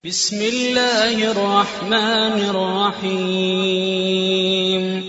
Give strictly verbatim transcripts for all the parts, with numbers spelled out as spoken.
بسم الله الرحمن الرحيم.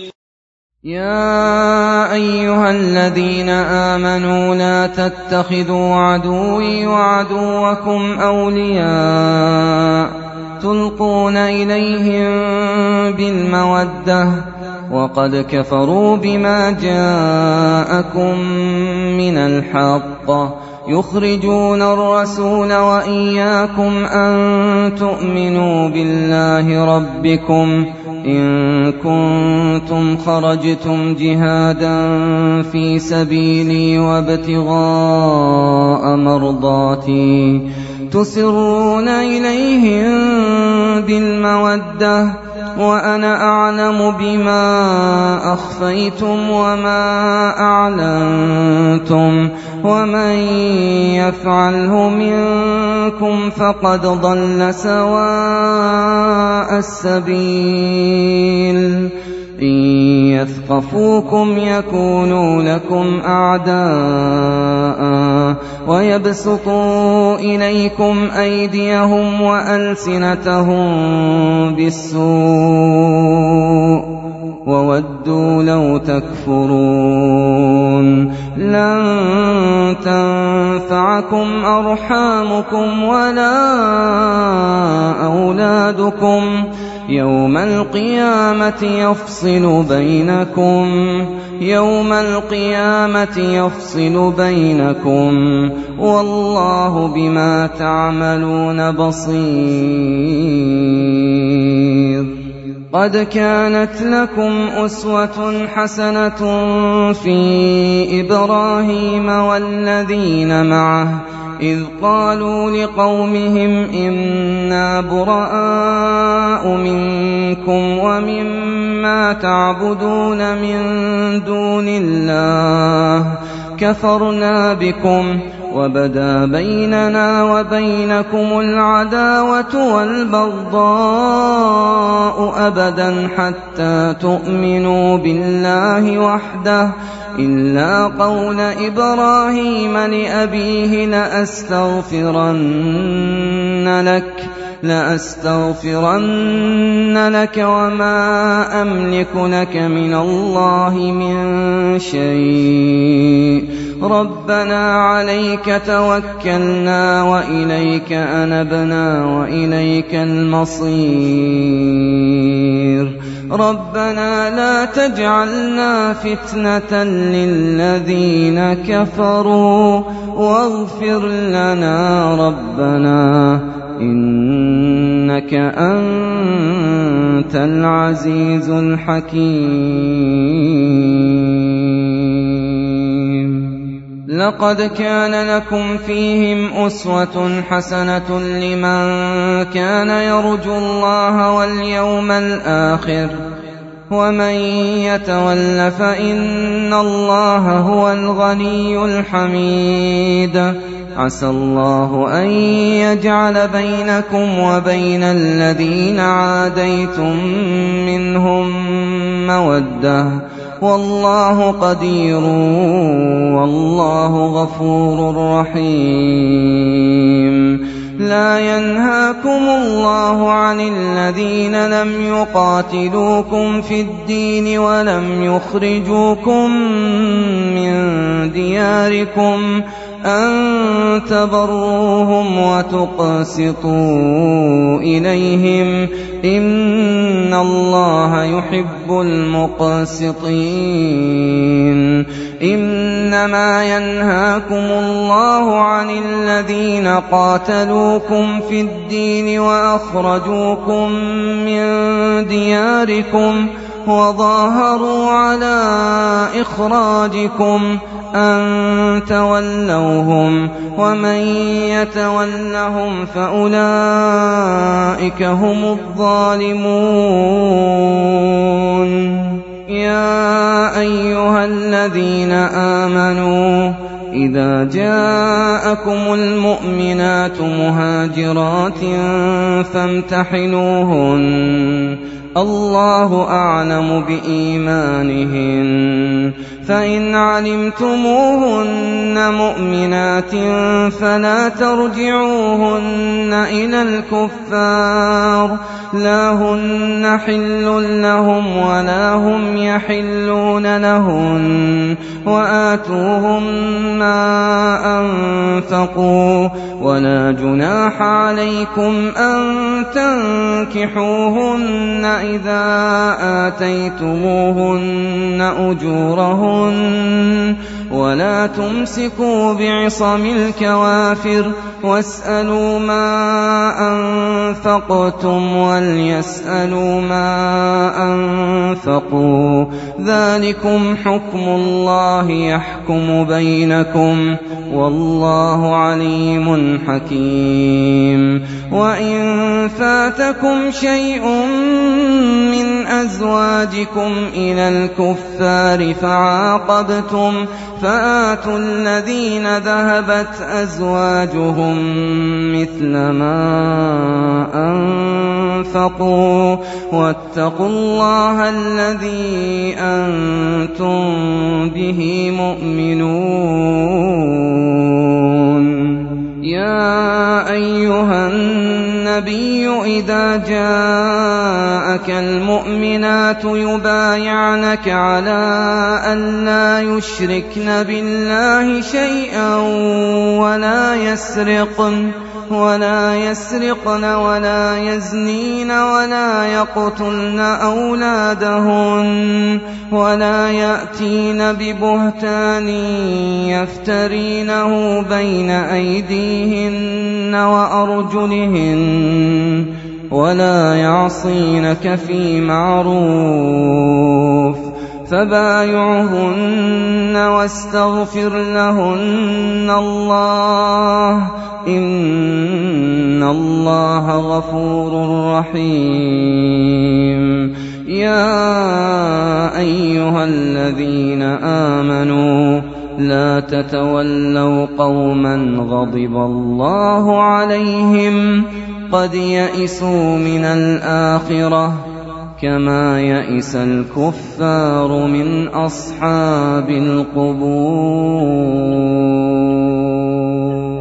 يا أيها الذين آمنوا لا تتخذوا عدوي وعدوكم أولياء تلقون إليهم بالمودة وقد كفروا بما جاءكم من الحق يخرجون الرسول وإياكم أن تؤمنوا بالله ربكم إن كنتم خرجتم جهادا في سبيلي وابتغاء مرضاتي تسرون إليهم بالمودة وأنا أعلم بما أخفيتم وما أعلنتم ومن يفعله منكم فقد ضل سواء السبيل إن يثقفوكم يكونوا لكم أعداء ويبسطوا إليكم أيديهم وألسنتهم بالسوء وودوا لو تكفرون لن تنفعكم أرحامكم ولا أولادكم يوم القيامة يفصل بينكم يوم القيامة يفصل بينكم والله بما تعملون بصير. قد كانت لكم أسوة حسنة في إبراهيم والذين معه إذ قالوا لقومهم إنا براء منكم ومما تعبدون من دون الله كفرنا بكم وبدا بيننا وبينكم العداوة والبغضاء أبدا حتى تؤمنوا بالله وحده إلا قول إبراهيم لأبيه لأستغفرن لك لأستغفرن لك وما أملك لك من الله من شيء ربنا عليك توكلنا وإليك أنبنا وإليك المصير ربنا لا تجعلنا فتنة للذين كفروا واغفر لنا ربنا إنك أنت العزيز الحكيم. لقد كان لكم فيهم أسوة حسنة لمن كان يرجو الله واليوم الآخر ومن يتول فإن الله هو الغني الحميد. عسى الله أن يجعل بينكم وبين الذين عاديتم منهم مودة والله قدير والله غفور رحيم. لا ينهاكم الله عن الذين لم يقاتلوكم في الدين ولم يخرجوكم من دياركم أن تبروهم وتقسطوا إليهم إن الله يحب المقسطين. إنما ينهاكم الله عن الذين قاتلوكم في الدين وأخرجوكم من دياركم وظاهروا على إخراجكم أن تولوهم ومن يتولهم فأولئك هم الظالمون. يا أيها الذين آمنوا إذا جاءكم المؤمنات مهاجرات فامتحنوهن الله أعلم بإيمانهن فإن علمتموهن مؤمنات فلا ترجعوهن إلى الكفار لا هن حل لهم ولا هم يحلون لهن وآتوهم ما أنفقوا ولا جناح عليكم أن تنكحوهن إذا آتيتموهن أجورهن ولا تمسكوا بعصم الكوافر واسألوا ما أنفقتم وليسألوا ما أنفقوا ذلكم حكم الله يحكم بينكم والله عليم حكيم وإن فاتكم شيء من أزواجكم إلى الكفار فعاقبتم فآتوا الذين ذهبت أزواجهم مثل ما أنفقوا واتقوا الله الذي أنتم به مؤمنون يا أيها النبي إذا جاءك المؤمنات يبايعنك على أن لا يشركن بالله شيئا ولا يسرقن ولا يسرقن ولا يزنين ولا يقتلن أولادهن ولا يأتين ببهتان يفترينه بين أيديهن وأرجلهن ولا يعصينك في معروف فبايعهن واستغفر لهن الله إن الله غفور رحيم يا أيها الذين آمنوا لا تتولوا قوما غضب الله عليهم قد يئسوا من الآخرة كما يئس الكفار من أصحاب القبور.